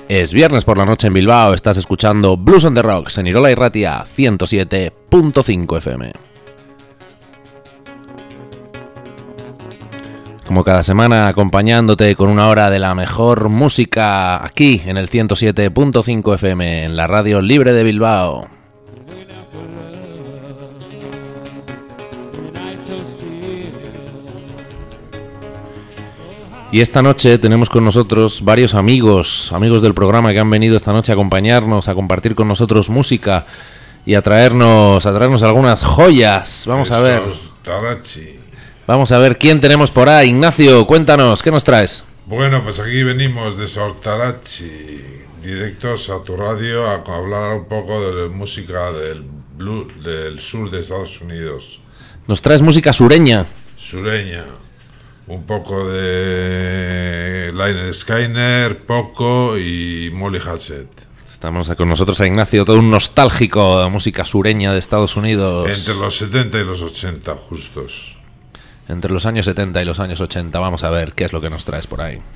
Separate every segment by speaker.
Speaker 1: Es viernes por la noche en Bilbao, estás escuchando Blues on the Rocks en Irola Irratia 107.5 FM. Como cada semana, acompañándote con una hora de la mejor música aquí en el 107.5 FM, en la radio libre de Bilbao. Y esta noche tenemos con nosotros varios amigos del programa que han venido esta noche a acompañarnos, a compartir con nosotros música y a traernos algunas joyas. Vamos a ver quién tenemos por ahí. Ignacio, cuéntanos, ¿qué nos traes?
Speaker 2: Bueno, pues aquí venimos de Sortarachi, directos a tu radio, a hablar un poco de música del blues del sur de Estados Unidos.
Speaker 1: Nos traes música sureña.
Speaker 2: Un poco de Lynyrd Skynyrd, Poco y Molly Hatchet.
Speaker 1: Estamos con nosotros a Ignacio, todo un nostálgico de música sureña de Estados Unidos.
Speaker 2: Entre los 70 y los 80, justos.
Speaker 1: Entre los años 70 y los años 80, vamos a ver qué es lo que nos traes por ahí.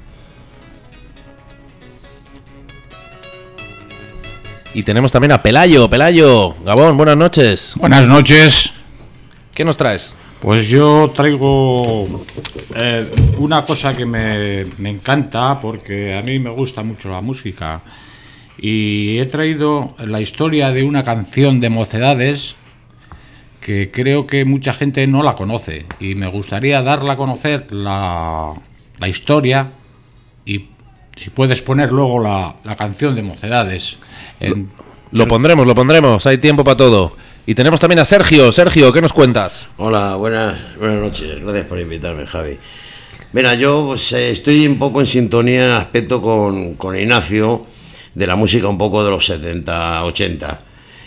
Speaker 1: Y tenemos también a Pelayo. Pelayo, Gabón, buenas noches.
Speaker 3: Buenas noches.
Speaker 1: ¿Qué nos traes?
Speaker 3: Pues yo traigo una cosa que me encanta, porque a mí me gusta mucho la música, y he traído la historia de una canción de Mocedades que creo que mucha gente no la conoce, y me gustaría darla a conocer la historia, y si puedes poner luego la canción de Mocedades.
Speaker 1: Lo pondremos, hay tiempo para todo. Y tenemos también a Sergio. Sergio, ¿qué nos cuentas?
Speaker 4: Hola, buenas noches. Gracias por invitarme, Javi. Mira, yo pues, estoy un poco en sintonía en aspecto con Ignacio, de la música un poco de los 70, 80.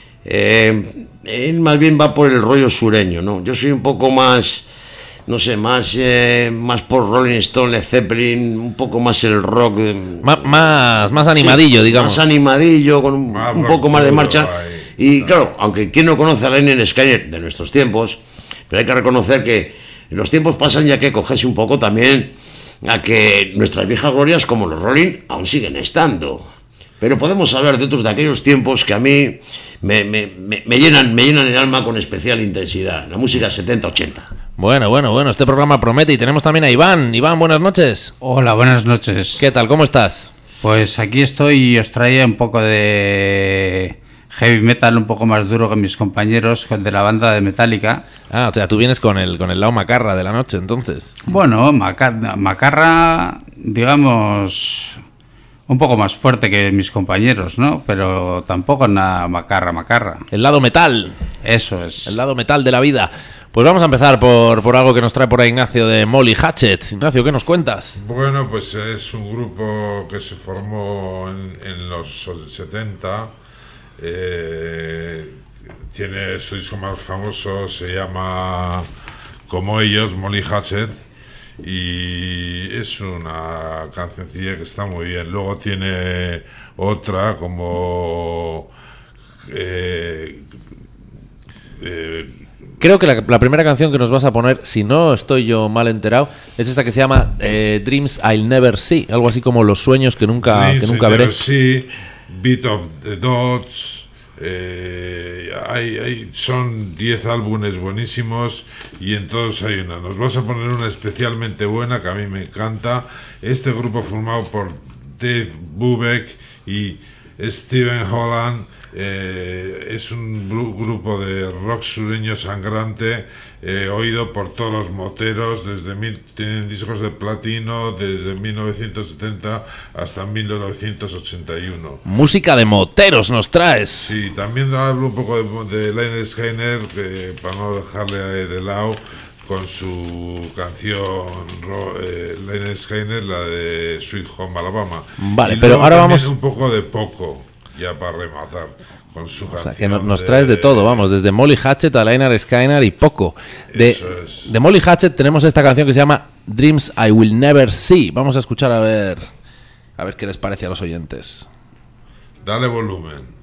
Speaker 4: Él más bien va por el rollo sureño, ¿no? Yo soy un poco más, no sé, más por Rolling Stone, Led Zeppelin, un poco más el rock.
Speaker 1: Más animadillo, sí, digamos.
Speaker 4: Más animadillo, con un poco más de marcha. Y claro, aunque quien no conoce a Lynyrd Skynyrd de nuestros tiempos, pero hay que reconocer que los tiempos pasan, ya que cogerse un poco también a que nuestras viejas glorias como los Rolling aún siguen estando. Pero podemos hablar de otros de aquellos tiempos que a mí me llenan el alma con especial intensidad, la música 70-80.
Speaker 1: Bueno, este programa promete. Y tenemos también a Iván. Iván, buenas noches.
Speaker 5: Hola, buenas noches.
Speaker 1: ¿Qué tal? ¿Cómo estás?
Speaker 5: Pues aquí estoy y os traía un poco de heavy metal un poco más duro que mis compañeros de la banda de Metallica.
Speaker 1: Ah, o sea, tú vienes con el lado macarra de la noche, entonces.
Speaker 5: Bueno, macarra, digamos, un poco más fuerte que mis compañeros, ¿no? Pero tampoco nada macarra.
Speaker 1: El lado metal.
Speaker 5: Eso es.
Speaker 1: El lado metal de la vida. Pues vamos a empezar por algo que nos trae por ahí Ignacio de Molly Hatchet. Ignacio, ¿qué nos cuentas?
Speaker 2: Bueno, pues es un grupo que se formó en los 70. Tiene su disco más famoso, se llama como ellos, Molly Hatchet, y es una cancioncilla que está muy bien. Luego tiene otra como
Speaker 1: creo que la primera canción que nos vas a poner, si no estoy yo mal enterado, es esta que se llama Dreams I'll Never See, algo así como los sueños que nunca veré.
Speaker 2: Sí, Beat of the Dots. Son 10 álbumes buenísimos y en todos hay una. Nos vas a poner una especialmente buena que a mí me encanta. Este grupo formado por Dave Brubeck y Steven Holland es un grupo de rock sureño sangrante, oído por todos los moteros. Tienen discos de platino desde 1970 hasta 1981.
Speaker 1: Música de moteros nos traes.
Speaker 2: Sí, también hablo un poco de Lynyrd Skynyrd, para no dejarle de lado, con su canción Lynyrd Skynyrd, la de Sweet Home Alabama.
Speaker 1: Vale, pero ahora vamos
Speaker 2: un poco de Poco, ya para rematar, con su canción.
Speaker 1: O sea, que nos traes de todo, vamos, desde Molly Hatchet a Lynyrd Skynyrd y Poco. De Molly Hatchet tenemos esta canción que se llama Dreams I Will Never See. Vamos a escuchar a ver qué les parece a los oyentes.
Speaker 2: Dale volumen.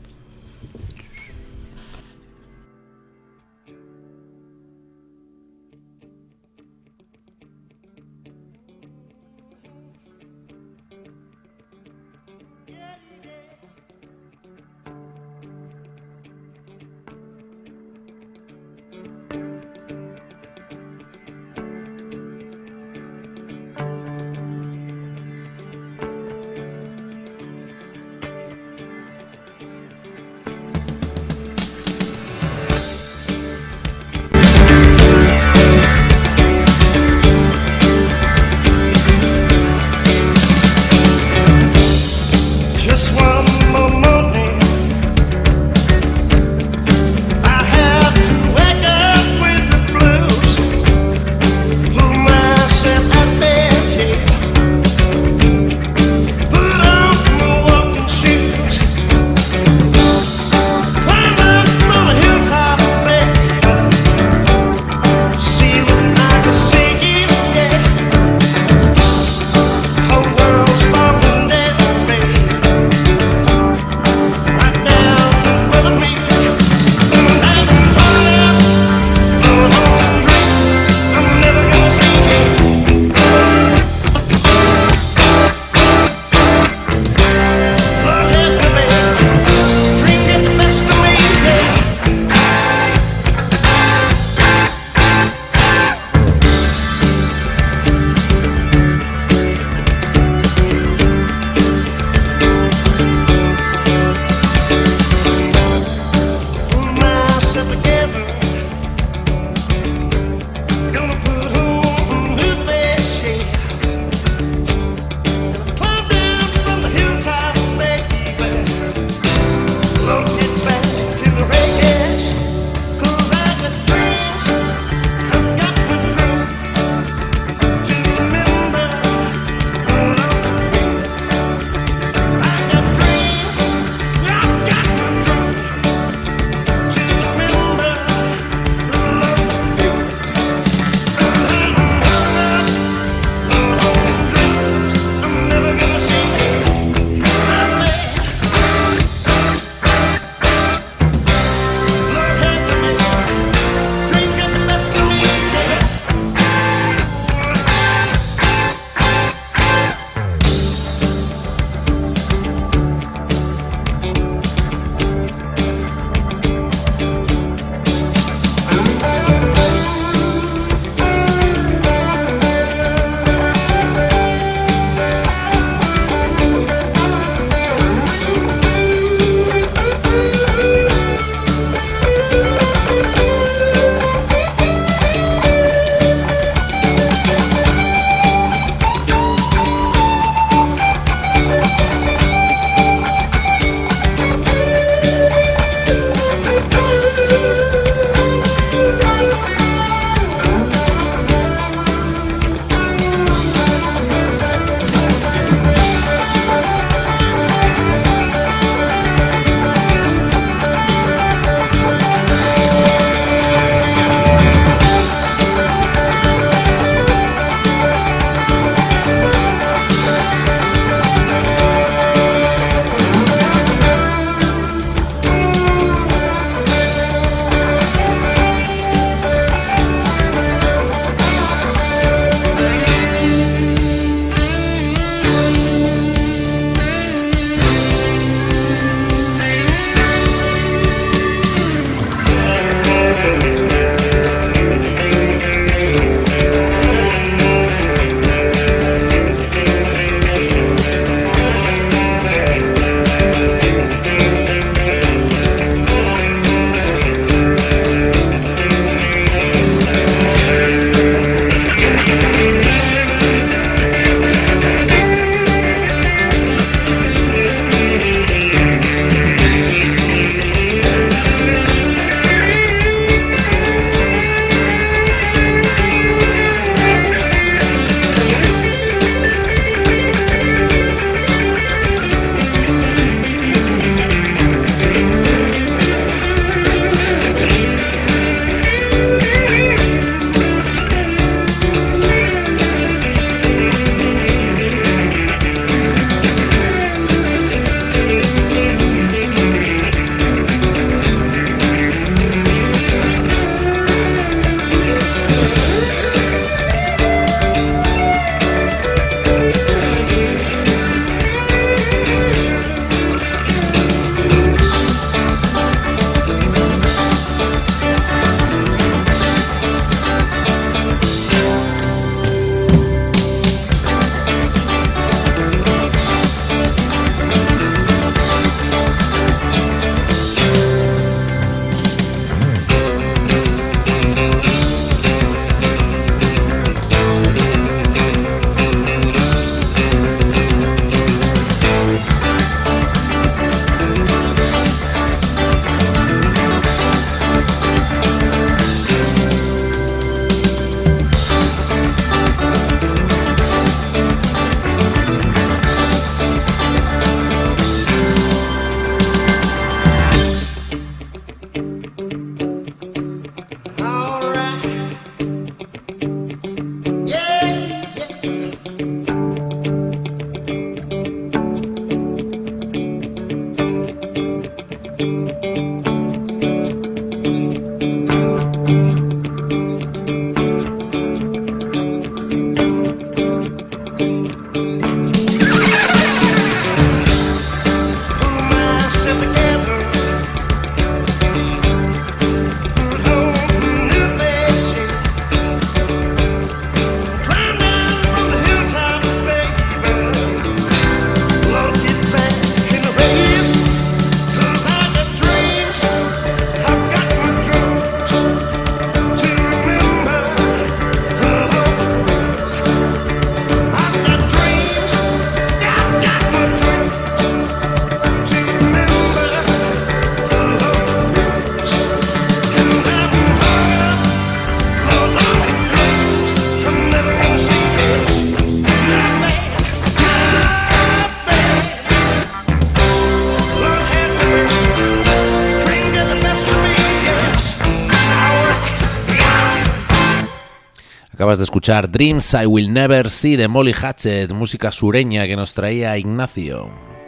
Speaker 1: Acabas de escuchar Dreams I Will Never See de Molly Hatchet, música sureña que nos traía Ignacio.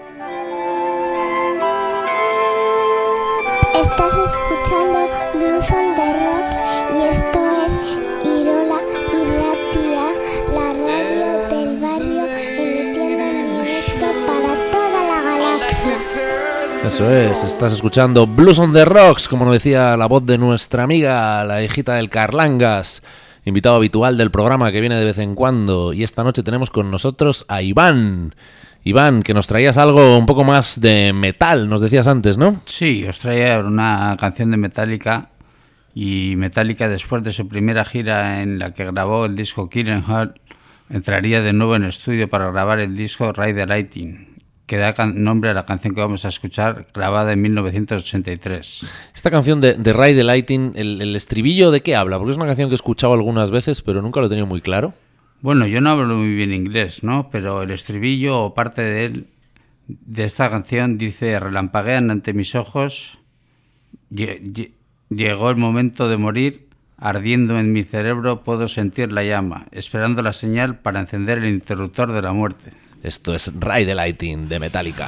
Speaker 6: Estás escuchando Blues on the Rock y esto es Irola Irratia, la radio del barrio emitiendo en directo para toda la galaxia.
Speaker 1: Eso es, estás escuchando Blues on the Rocks, como nos decía la voz de nuestra amiga, la hijita del Carlangas, invitado habitual del programa que viene de vez en cuando. Y esta noche tenemos con nosotros a Iván. Iván, que nos traías algo un poco más de metal, nos decías antes, ¿no?
Speaker 5: Sí, os traía una canción de Metallica. Y Metallica, después de su primera gira en la que grabó el disco Killing Heart, entraría de nuevo en estudio para grabar el disco Ride the Lightning, que da nombre a la canción que vamos a escuchar, grabada en 1983.
Speaker 1: Esta canción de Ride the Lightning, ¿el estribillo de qué habla? Porque es una canción que he escuchado algunas veces, pero nunca lo he tenido muy claro.
Speaker 5: Bueno, yo no hablo muy bien inglés, ¿no? Pero el estribillo o parte de él, de esta canción, dice: relampaguean ante mis ojos, llegó el momento de morir, ardiendo en mi cerebro puedo sentir la llama, esperando la señal para encender el interruptor de la muerte.
Speaker 1: Esto es Ride the Lightning de Metallica.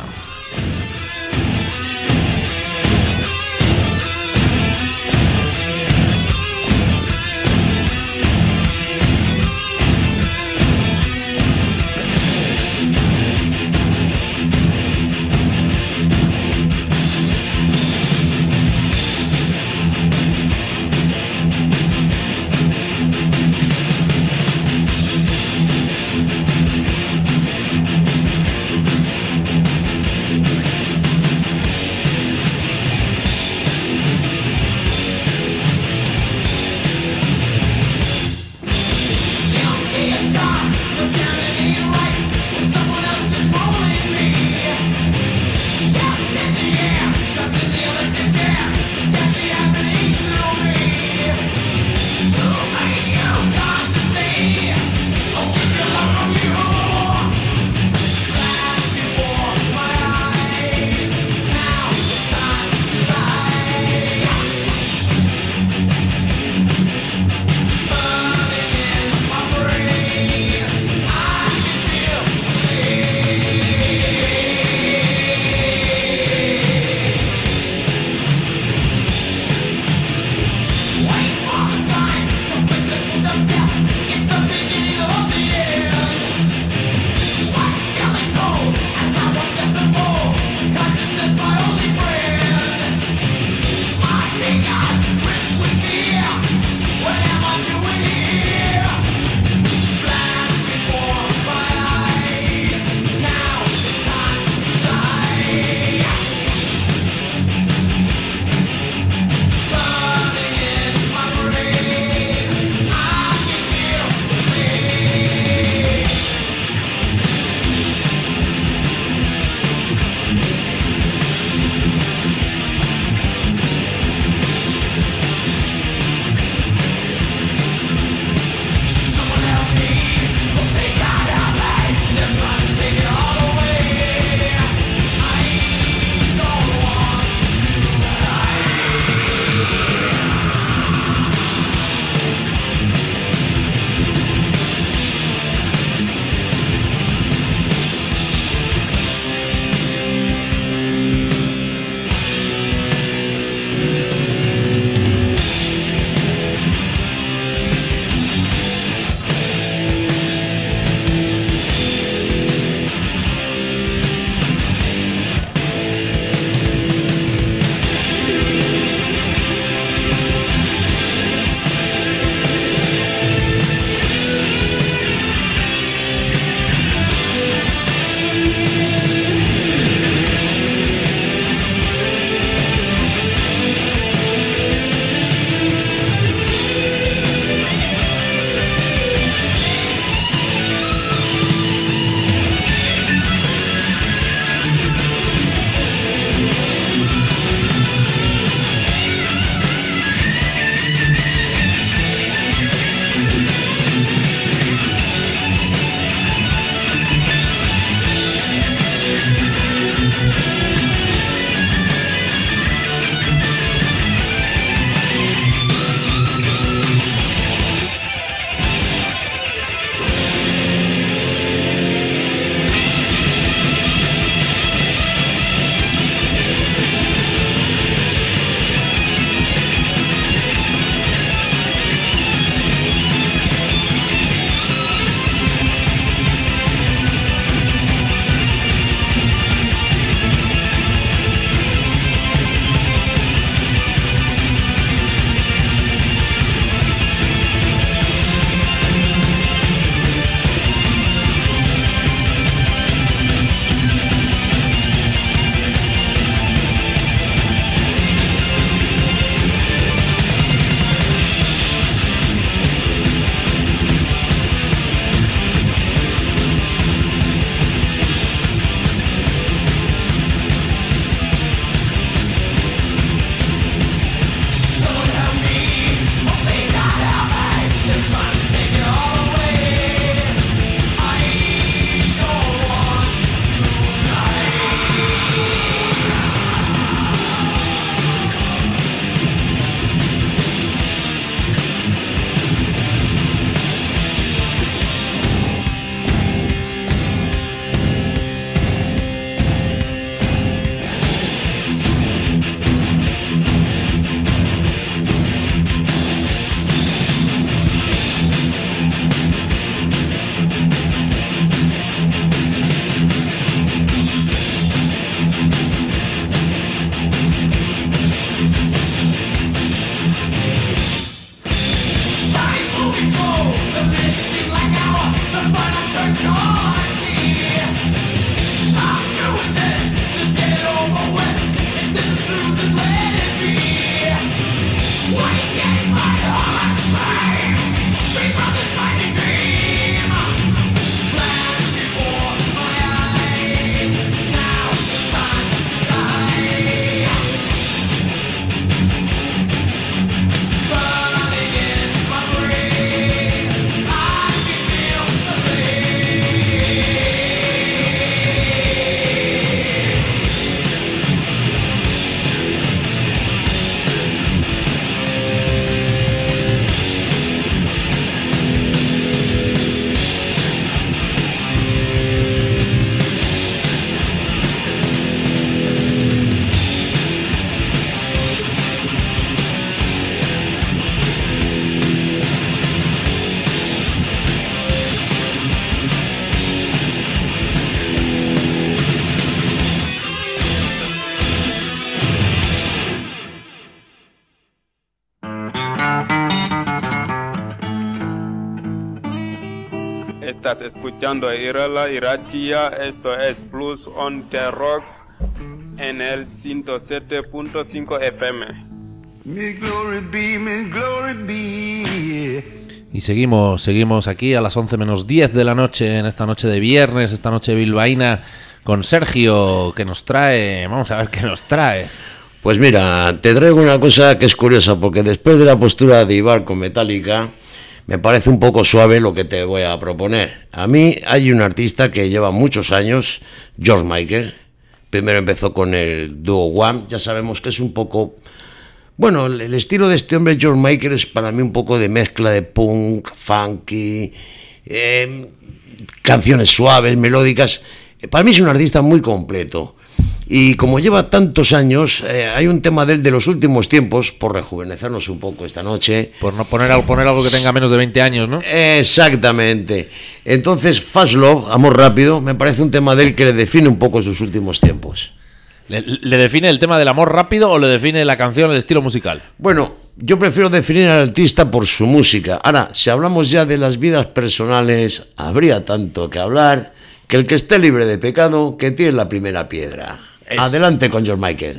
Speaker 7: Estás escuchando Irola y Ratia, esto es Blues on the Rocks en el 107.5 FM.
Speaker 8: Me glory be.
Speaker 1: Y seguimos aquí a las 11 menos 10 de la noche, en esta noche de viernes, esta noche bilbaína, con Sergio, que nos trae, vamos a ver qué nos trae.
Speaker 4: Pues mira, te traigo una cosa que es curiosa, porque después de la postura de Ibar con Metallica, me parece un poco suave lo que te voy a proponer. A mí hay un artista que lleva muchos años, George Michael. Primero empezó con el dúo Wham. Ya sabemos que es un poco... Bueno, el estilo de este hombre, George Michael, es para mí un poco de mezcla de punk, funky, canciones suaves, melódicas. Para mí es un artista muy completo. Y como lleva tantos años, hay un tema de él de los últimos tiempos, por rejuvenecernos un poco esta noche.
Speaker 1: Por no poner algo que tenga menos de 20 años, ¿no?
Speaker 4: Exactamente. Entonces, Fast Love, Amor Rápido, me parece un tema de él que le define un poco sus últimos tiempos.
Speaker 1: ¿Le define el tema del amor rápido o le define la canción, el estilo musical?
Speaker 4: Bueno, yo prefiero definir al artista por su música. Ahora, si hablamos ya de las vidas personales, habría tanto que hablar, que el que esté libre de pecado, que tire la primera piedra. Adelante con George Michael.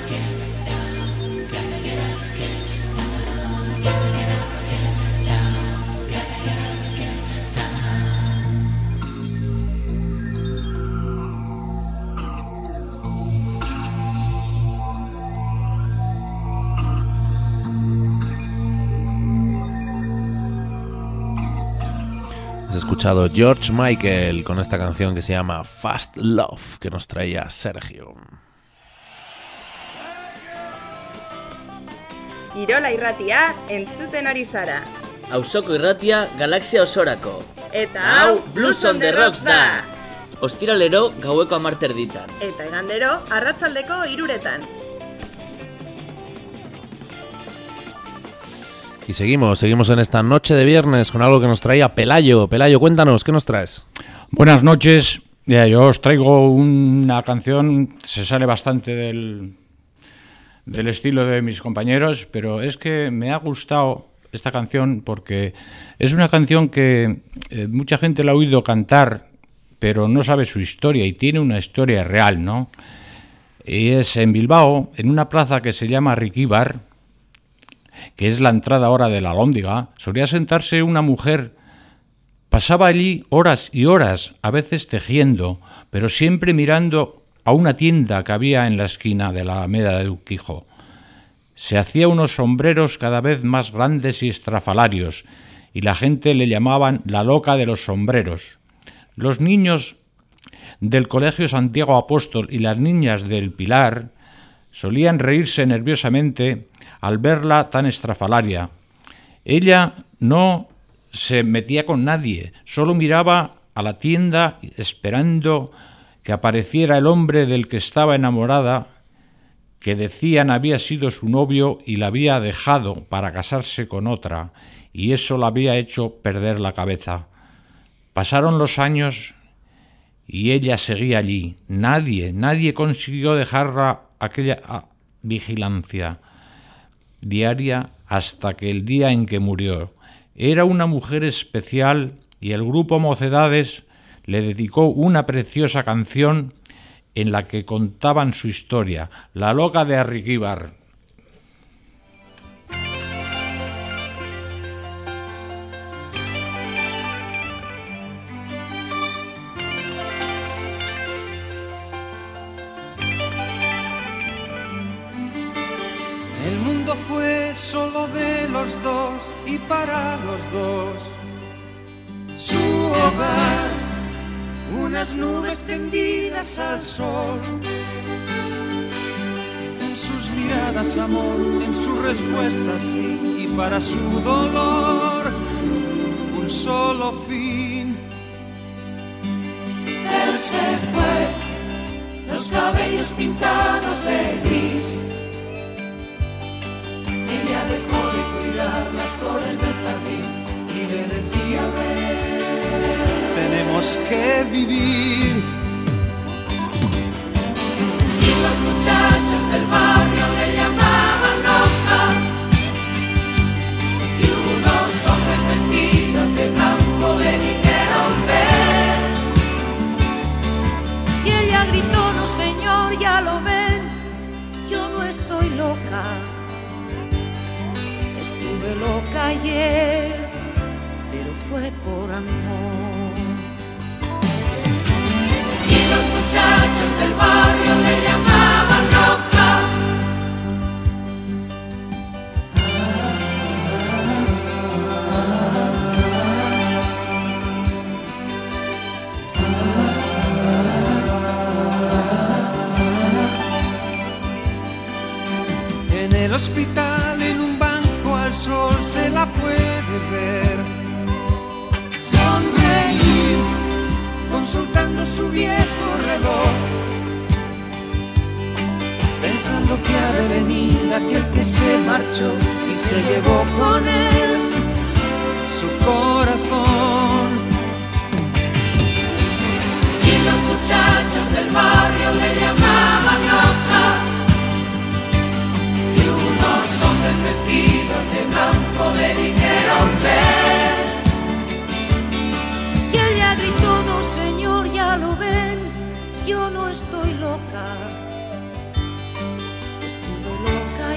Speaker 1: Escuchado George Michael con esta canción que se llama Fast Love, que nos traía Sergio.
Speaker 9: Irola irratia entzuten ari zara.
Speaker 10: Auzoko irratia galaxia osorako.
Speaker 9: Eta hau Blues on the Rocks da.
Speaker 10: Ostiralero gaueko 10:00
Speaker 9: Eta igandero arratsaldeko 3:00.
Speaker 1: Y seguimos en esta noche de viernes con algo que nos traía Pelayo. Pelayo, cuéntanos, ¿qué nos traes?
Speaker 3: Buenas noches. Yo os traigo una canción, se sale bastante del estilo de mis compañeros, pero es que me ha gustado esta canción porque es una canción que mucha gente la ha oído cantar, pero no sabe su historia, y tiene una historia real, ¿no? Y es en Bilbao, en una plaza que se llama Riquíbar, que es la entrada ahora de la Alhóndiga. Solía sentarse una mujer, pasaba allí horas y horas, a veces tejiendo, pero siempre mirando a una tienda que había en la esquina de la Alameda de Urquijo. Se hacía unos sombreros cada vez más grandes y estrafalarios, y la gente le llamaban la loca de los sombreros. Los niños del Colegio Santiago Apóstol y las niñas del Pilar solían reírse nerviosamente al verla tan estrafalaria. Ella no se metía con nadie, solo miraba a la tienda esperando que apareciera el hombre del que estaba enamorada, que decían había sido su novio y la había dejado para casarse con otra, y eso la había hecho perder la cabeza. Pasaron los años y ella seguía allí. Nadie consiguió dejarla aquella vigilancia diaria hasta que el día en que murió. Era una mujer especial y el grupo Mocedades le dedicó una preciosa canción en la que contaban su historia, La loca de Arriquíbar.
Speaker 11: El mundo fue solo de los dos y para los dos. Su hogar, unas nubes tendidas al sol. En sus miradas amor, en sus respuestas sí, y para su dolor un solo fin. Él se fue, los cabellos pintados de gris. Ella dejó de cuidar las flores del jardín y le decía, ven, tenemos que vivir. Y los muchachos del barrio le llamaban loca, y unos hombres vestidos de blanco le dijeron, ven. Y ella gritó, no señor, ya lo ven, yo no estoy loca. Estuve loca ayer, pero fue por amor. Y los muchachos del barrio le llamaban loca. En el hospital, en un banco al sol se la puede ver sonreír, consultando su viejo reloj, pensando que ha de venir aquel que se marchó y se llevó con él su corazón. Y los muchachos del barrio le llamaban loca, hombres vestidos de blanco le dijeron ven. Y ella gritó, no señor, ya lo ven, yo no estoy loca.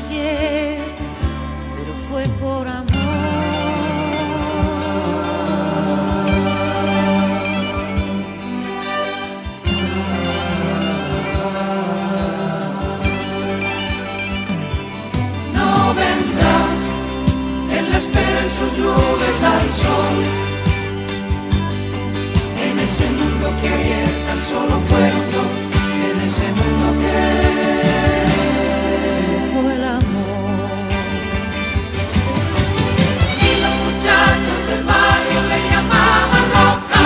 Speaker 11: ayer, pero fue por amor.
Speaker 12: No vendrá, él la espera en sus nubes al sol. En ese mundo que ayer tan solo fueron dos, en ese mundo que
Speaker 11: fue el amor.
Speaker 12: Y los muchachos del barrio le llamaban loca.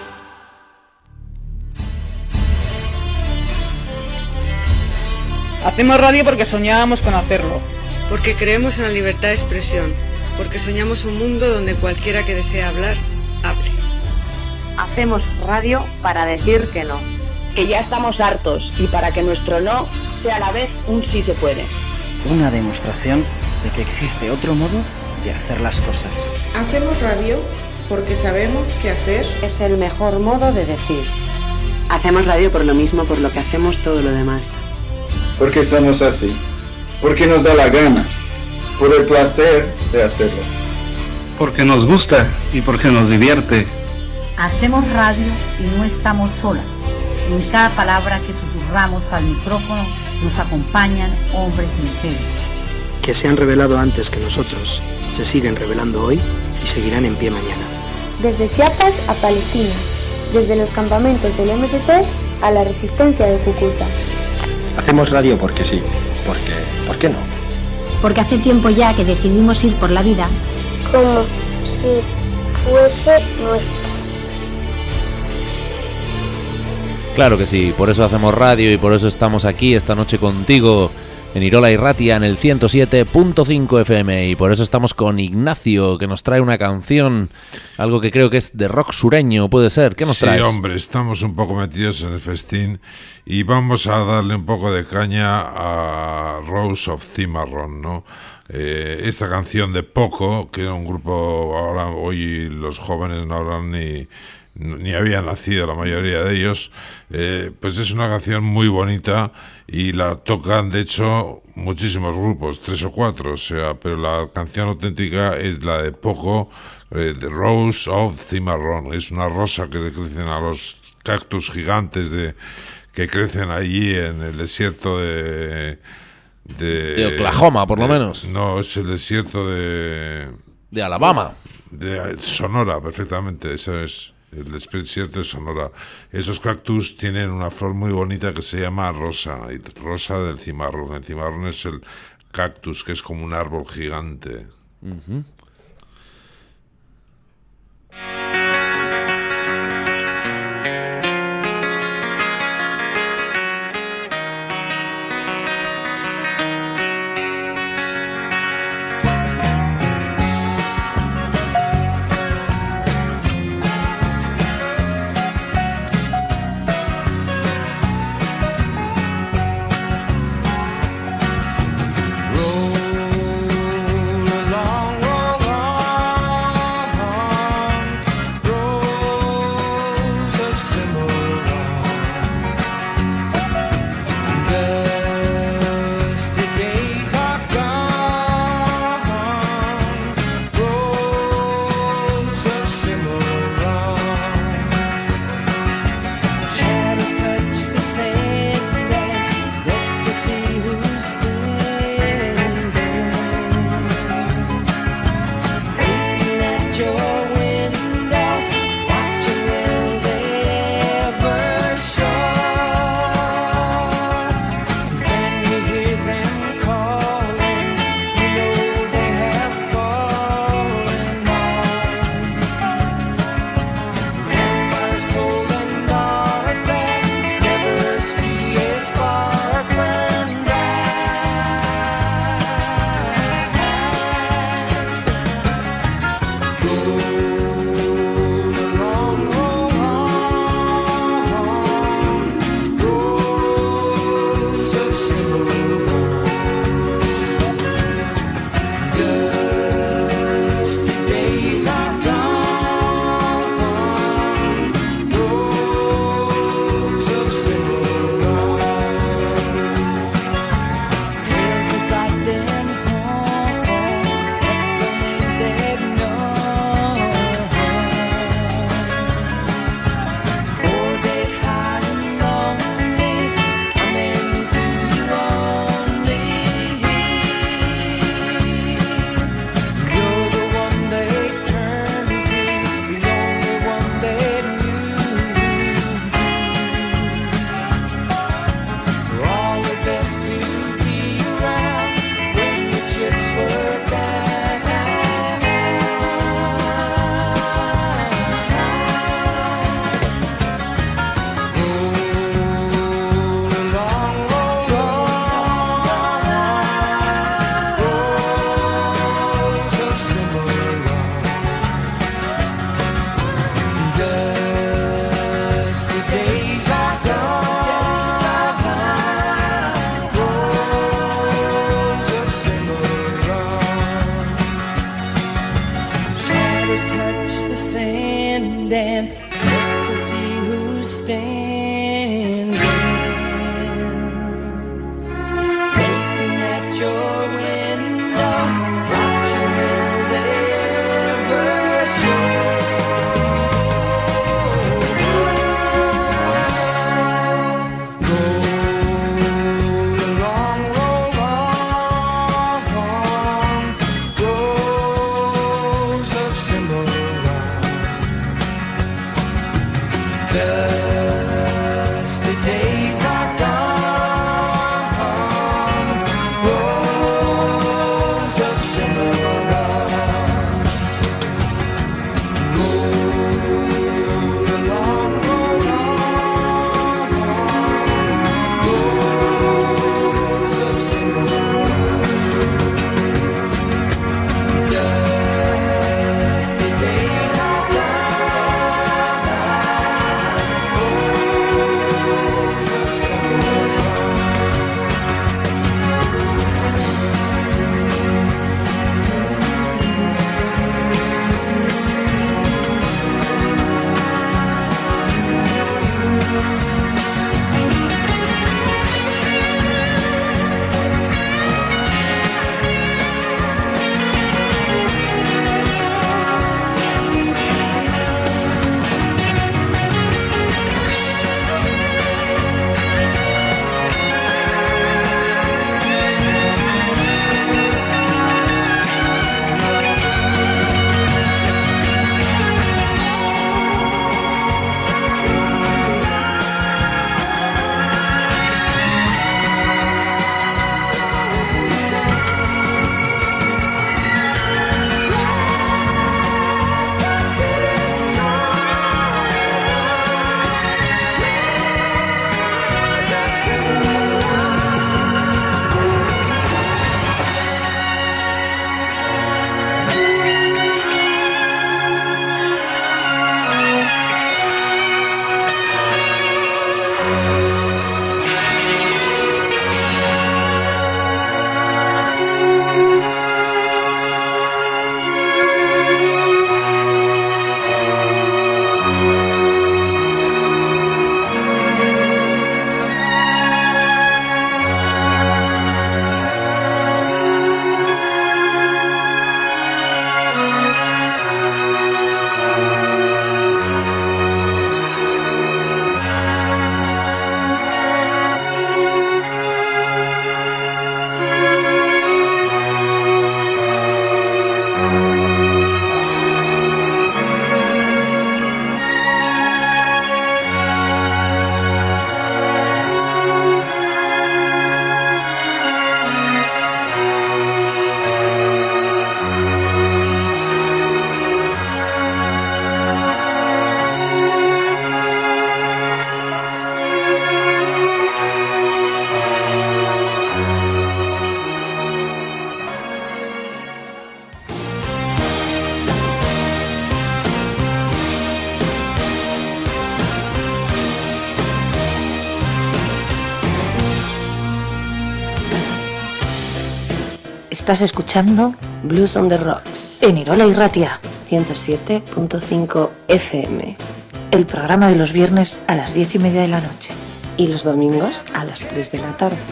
Speaker 13: Hacemos radio porque soñábamos con hacerlo.
Speaker 14: Porque creemos en la libertad de expresión. Porque soñamos un mundo donde cualquiera que desee hablar, hable.
Speaker 15: Hacemos radio para decir que no. Que ya estamos hartos y para que nuestro no sea a la vez un sí se puede.
Speaker 16: Una demostración de que existe otro modo de hacer las cosas.
Speaker 17: Hacemos radio porque sabemos que hacer
Speaker 18: es el mejor modo de decir.
Speaker 15: Hacemos radio por lo mismo por lo que hacemos todo lo demás.
Speaker 19: Porque somos así. Porque nos da la gana. Por el placer de hacerlo.
Speaker 20: Porque nos gusta y porque nos divierte.
Speaker 21: Hacemos radio y no estamos solas. En cada palabra que susurramos al micrófono nos acompañan hombres y mujeres.
Speaker 22: Que se han revelado antes que nosotros, se siguen revelando hoy y seguirán en pie mañana.
Speaker 6: Desde Chiapas a Palestina, desde los campamentos del MST a la resistencia de Cúcuta.
Speaker 22: Hacemos radio porque sí, ¿por qué no?
Speaker 21: Porque hace tiempo ya que decidimos ir por la vida
Speaker 6: como si fuese nuestra.
Speaker 1: Claro que sí, por eso hacemos radio y por eso estamos aquí esta noche contigo en Irola y Ratia en el 107.5 FM y por eso estamos con Ignacio que nos trae una canción, algo que creo que es de rock sureño, puede ser. ¿Qué nos traes?
Speaker 2: Sí, hombre, estamos un poco metidos en el festín y vamos a darle un poco de caña a Rose of Cimarron, ¿no? Esta canción de Poco, que era un grupo, ahora hoy los jóvenes no habrán ni había nacido la mayoría de ellos, pues es una canción muy bonita y la tocan de hecho muchísimos grupos, 3 o 4, o sea, pero la canción auténtica es la de Poco, The Rose of Cimarron. Es una rosa que le crecen a los cactus gigantes que crecen allí en el desierto de
Speaker 1: Oklahoma, por lo menos.
Speaker 2: No, es el desierto de
Speaker 1: Alabama,
Speaker 2: de Sonora, perfectamente, eso es. El desierto de Sonora. Esos cactus tienen una flor muy bonita que se llama rosa, y rosa del cimarrón. El cimarrón es el cactus, que es como un árbol gigante. Uh-huh.
Speaker 12: Roll along, roll
Speaker 5: Estás escuchando
Speaker 7: Blues on the Rocks
Speaker 5: en Irola Irratia
Speaker 7: 107.5 FM.
Speaker 5: El programa de los viernes a las 10:30 de la noche.
Speaker 7: Y los domingos a las 3 de la tarde.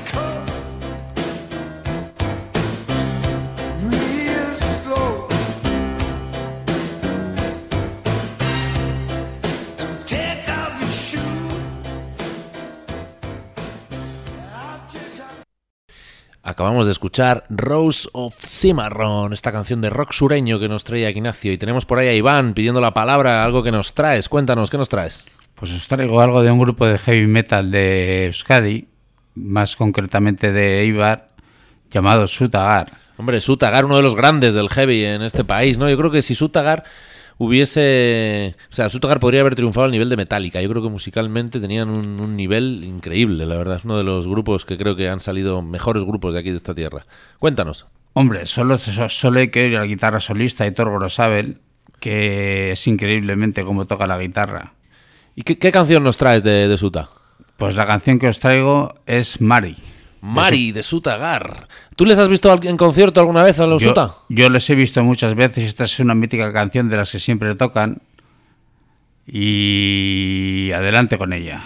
Speaker 1: Acabamos de escuchar Rose of Cimarron, esta canción de rock sureño que nos traía Ignacio. Y tenemos por ahí a Iván pidiendo la palabra, algo que nos traes. Cuéntanos, ¿qué nos traes?
Speaker 3: Pues os traigo algo de un grupo de heavy metal de Euskadi, más concretamente de Eibar, llamado Sutagar.
Speaker 1: Hombre, Sutagar, uno de los grandes del heavy en este país, ¿no? Yo creo que si Sutagar hubiese... O sea, Sutagar podría haber triunfado al nivel de Metallica. Yo creo que musicalmente tenían un nivel increíble, la verdad. Es uno de los grupos que creo que han salido mejores grupos de aquí de esta tierra. Cuéntanos.
Speaker 3: Hombre, solo hay que oír a la guitarra solista de Thor Grosabel, que es increíblemente cómo toca la guitarra.
Speaker 1: ¿Y qué canción nos traes de Suta?
Speaker 3: Pues la canción que os traigo es Mari.
Speaker 1: Mari, de Sutagar. ¿Tú les has visto en concierto alguna vez a los Suta?
Speaker 3: Yo les he visto muchas veces. Esta es una mítica canción de las que siempre tocan. Y adelante con ella.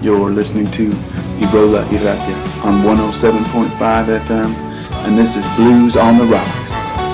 Speaker 4: You're listening to Irola Iratia on 107.5 FM, and this is Blues on the Rocks.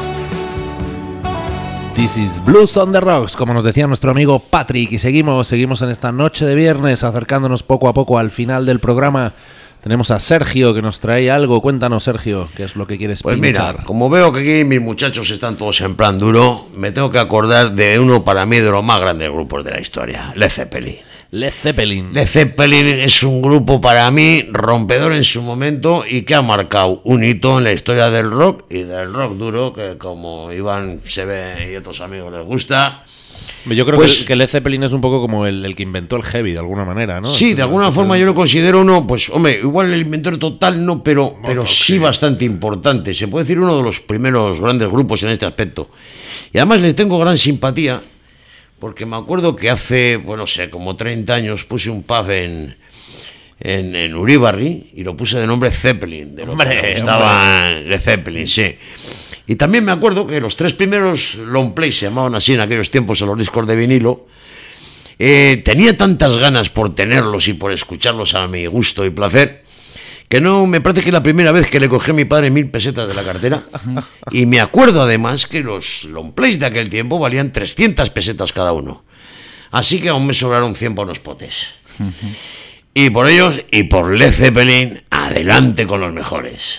Speaker 1: This is Blues on the Rocks, como nos decía nuestro amigo Patrick, y seguimos en esta noche de viernes, acercándonos poco a poco al final del programa. Tenemos a Sergio que nos trae algo. Cuéntanos, Sergio, ¿qué es lo que quieres pinchar?
Speaker 8: Pues mira, como veo que aquí mis muchachos están todos en plan duro, me tengo que acordar de uno para mí de los más grandes grupos de la historia, Led Zeppelin.
Speaker 1: Led Zeppelin.
Speaker 8: Led Zeppelin es un grupo para mí rompedor en su momento y que ha marcado un hito en la historia del rock y del rock duro, que como Iván se ve y otros amigos les gusta.
Speaker 1: Yo creo que Led Zeppelin es un poco como el que inventó el heavy de alguna manera, ¿no?
Speaker 8: Sí, de alguna forma yo lo considero uno, pues hombre, igual el inventor total no, pero sí bastante importante. Se puede decir uno de los primeros grandes grupos en este aspecto. Y además les tengo gran simpatía, porque me acuerdo que hace, pues no sé, como 30 años puse un pub en Uribarri y lo puse de nombre Zeppelin. De lo que estaba Led Zeppelin, sí. Y también me acuerdo que los 3 primeros long play se llamaban así en aquellos tiempos en los discos de vinilo. Tenía tantas ganas por tenerlos y por escucharlos a mi gusto y placer, que no, me parece que es la primera vez que le cogí a mi padre 1000 pesetas de la cartera. Y me acuerdo además que los long plays de aquel tiempo valían 300 pesetas cada uno. Así que aún me sobraron 100 para unos potes. Y por ellos y por Led Zeppelin, adelante con los mejores.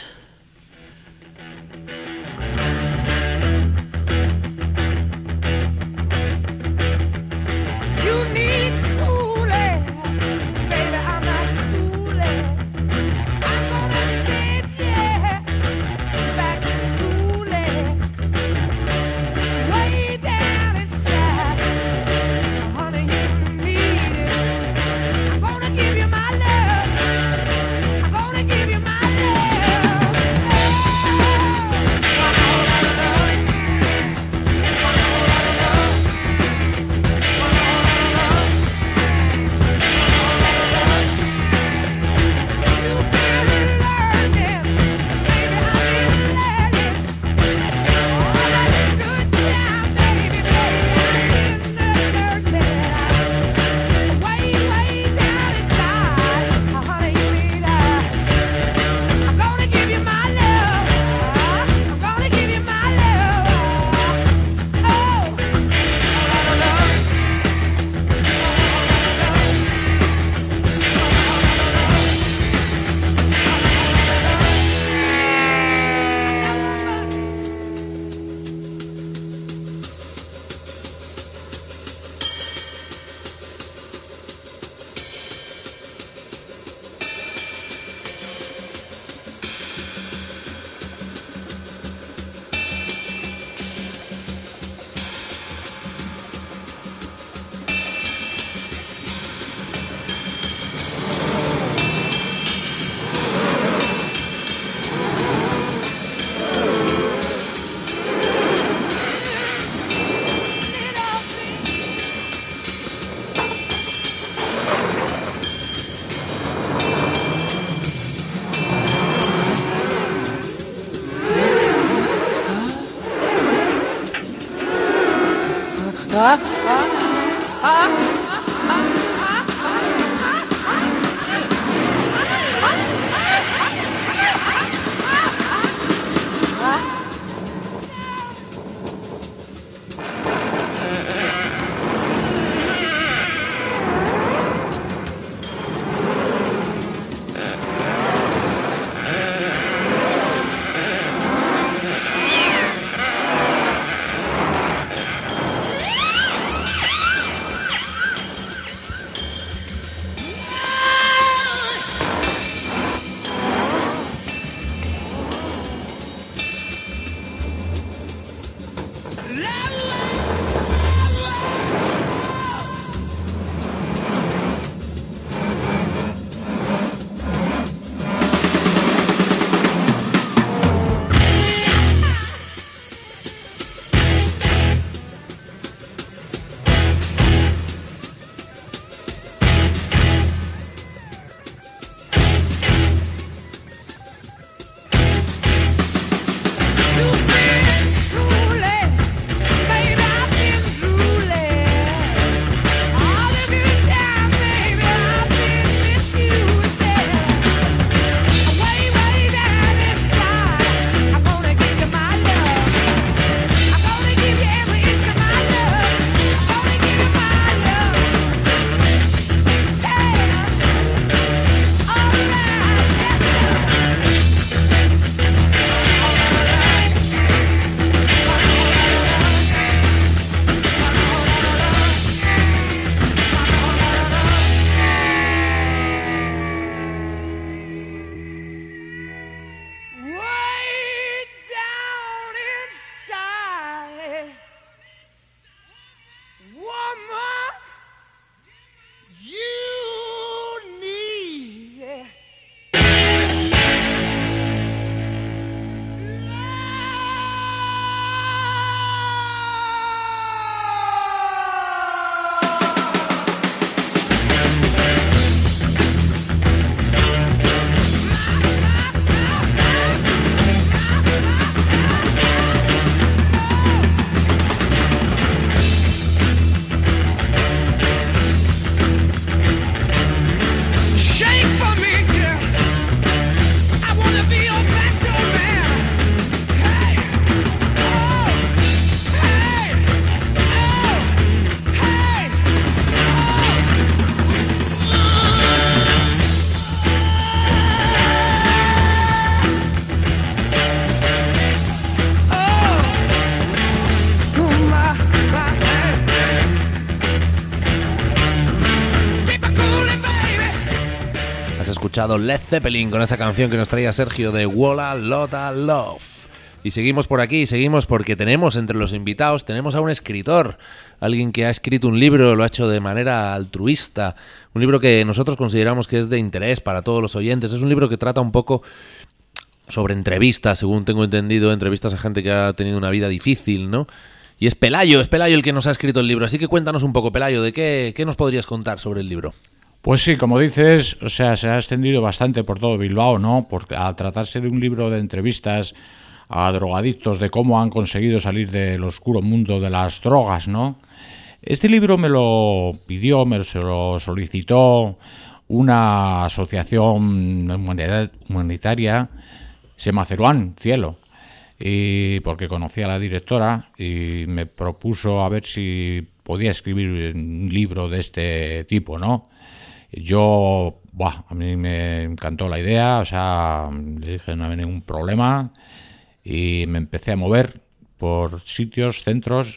Speaker 1: escuchado Led Zeppelin con esa canción que nos traía Sergio de Walla Lotta Love. Y seguimos por aquí, seguimos porque tenemos entre los invitados, tenemos a un escritor, alguien que ha escrito un libro, lo ha hecho de manera altruista, un libro que nosotros consideramos que es de interés para todos los oyentes. Es un libro que trata un poco sobre entrevistas, según tengo entendido, entrevistas a gente que ha tenido una vida difícil, ¿no? Y es Pelayo el que nos ha escrito el libro. Así que cuéntanos un poco, Pelayo, ¿de qué nos podrías contar sobre el libro?
Speaker 3: Pues sí, como dices, o sea, se ha extendido bastante por todo Bilbao, ¿no? Porque al tratarse de un libro de entrevistas a drogadictos de cómo han conseguido salir del oscuro mundo de las drogas, ¿no? Este libro me lo pidió, se lo solicitó una asociación humanitaria, se llama Ceruán Cielo, y porque conocía a la directora y me propuso a ver si podía escribir un libro de este tipo, ¿no? Yo, a mí me encantó la idea, o sea, le dije no había ningún problema y me empecé a mover por sitios, centros.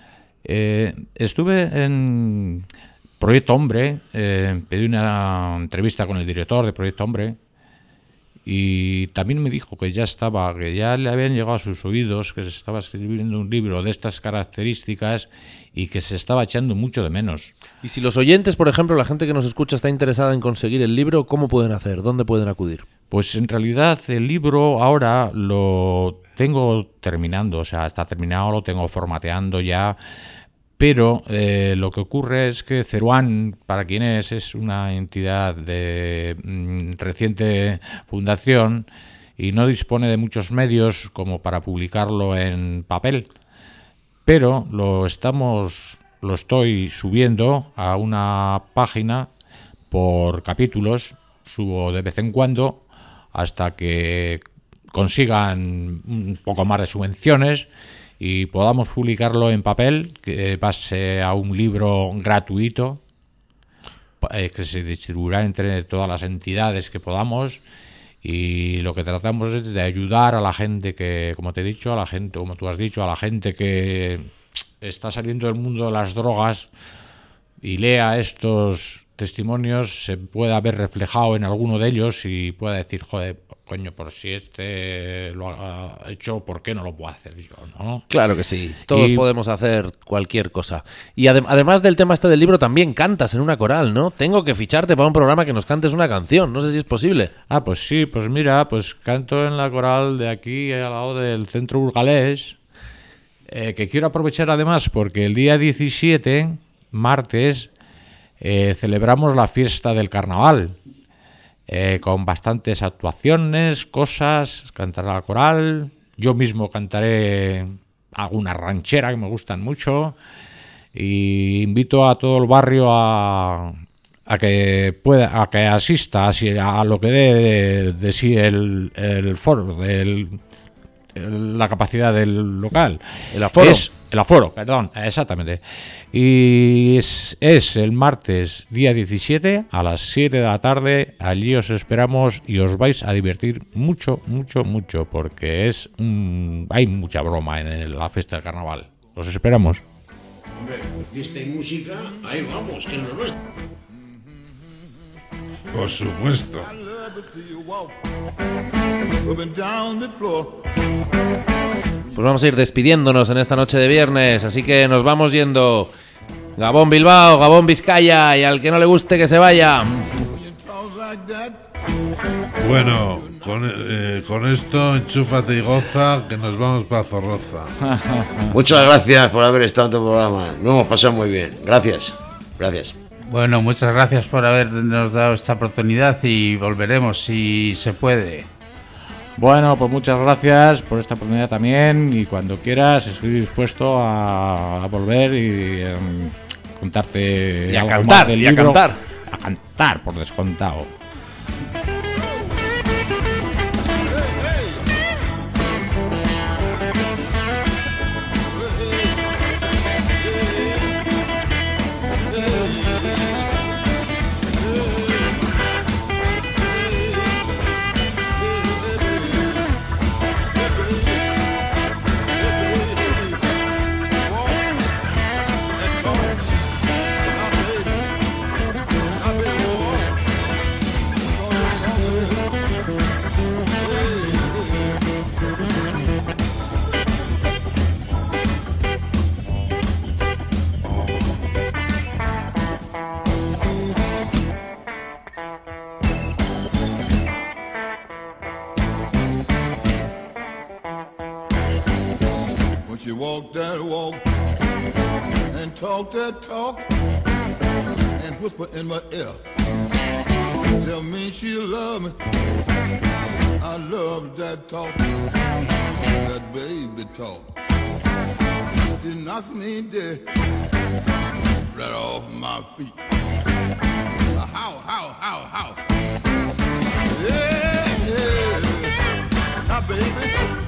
Speaker 3: Estuve en Proyecto Hombre, pedí una entrevista con el director de Proyecto Hombre y también me dijo que ya le habían llegado a sus oídos que se estaba escribiendo un libro de estas características y que se estaba echando mucho de menos.
Speaker 1: Y si los oyentes, por ejemplo, la gente que nos escucha está interesada en conseguir el libro, ¿cómo pueden hacer? ¿Dónde pueden acudir?
Speaker 3: Pues en realidad el libro ahora lo tengo terminando, o sea, está terminado, lo tengo formateando ya. Pero lo que ocurre es que Ceruán, para quien es una entidad de reciente fundación y no dispone de muchos medios como para publicarlo en papel, pero lo estoy subiendo a una página por capítulos, subo de vez en cuando hasta que consigan un poco más de subvenciones y podamos publicarlo en papel, que pase a un libro gratuito que se distribuirá entre todas las entidades que podamos, y lo que tratamos es de ayudar a la gente que, como te he dicho, a la gente, como tú has dicho, a la gente que está saliendo del mundo de las drogas y lea estos testimonios, se pueda ver reflejado en alguno de ellos y pueda decir, joder, coño, por si este lo ha hecho, ¿por qué no lo puedo hacer yo, no?
Speaker 1: Claro que sí, todos podemos hacer cualquier cosa. Y además del tema este del libro, también cantas en una coral, ¿no? Tengo que ficharte para un programa que nos cantes una canción, no sé si es posible.
Speaker 3: Ah, pues sí, pues mira, pues canto en la coral de aquí al lado del centro burgalés, que quiero aprovechar además porque el día 17, martes, celebramos la fiesta del carnaval. Con bastantes actuaciones, cosas, cantará la coral, yo mismo cantaré alguna ranchera que me gustan mucho, y invito a todo el barrio a que asista a lo que dé de sí el foro, la capacidad del local.
Speaker 1: El aforo.
Speaker 3: El aforo, perdón, exactamente. Y es el martes día 17 a las 7 de la tarde. Allí os esperamos y os vais a divertir mucho, mucho, mucho, porque hay mucha broma en la fiesta del carnaval. Os esperamos.
Speaker 8: Hombre, fiesta y música, ahí vamos, que no es.
Speaker 2: Por supuesto.
Speaker 1: Pues vamos a ir despidiéndonos en esta noche de viernes, así que nos vamos yendo. Gabón Bilbao, Gabón Vizcaya, y al que no le guste que se vaya.
Speaker 2: Bueno, con esto enchúfate y goza, que nos vamos para Zorroza.
Speaker 8: Muchas gracias por haber estado en tu programa, lo hemos pasado muy bien, gracias.
Speaker 9: Bueno, muchas gracias por habernos dado esta oportunidad y volveremos si se puede.
Speaker 3: Bueno, pues muchas gracias por esta oportunidad también, y cuando quieras estoy dispuesto a volver y contarte
Speaker 1: y a
Speaker 3: algo
Speaker 1: cantar,
Speaker 3: más del
Speaker 1: y a
Speaker 3: libro.
Speaker 1: cantar.
Speaker 3: A cantar, por descontado.
Speaker 10: talk that talk and whisper in my ear. Tell me she love me. I love that talk, that baby talk. It knocks me dead, right off my feet. How? Yeah, now baby.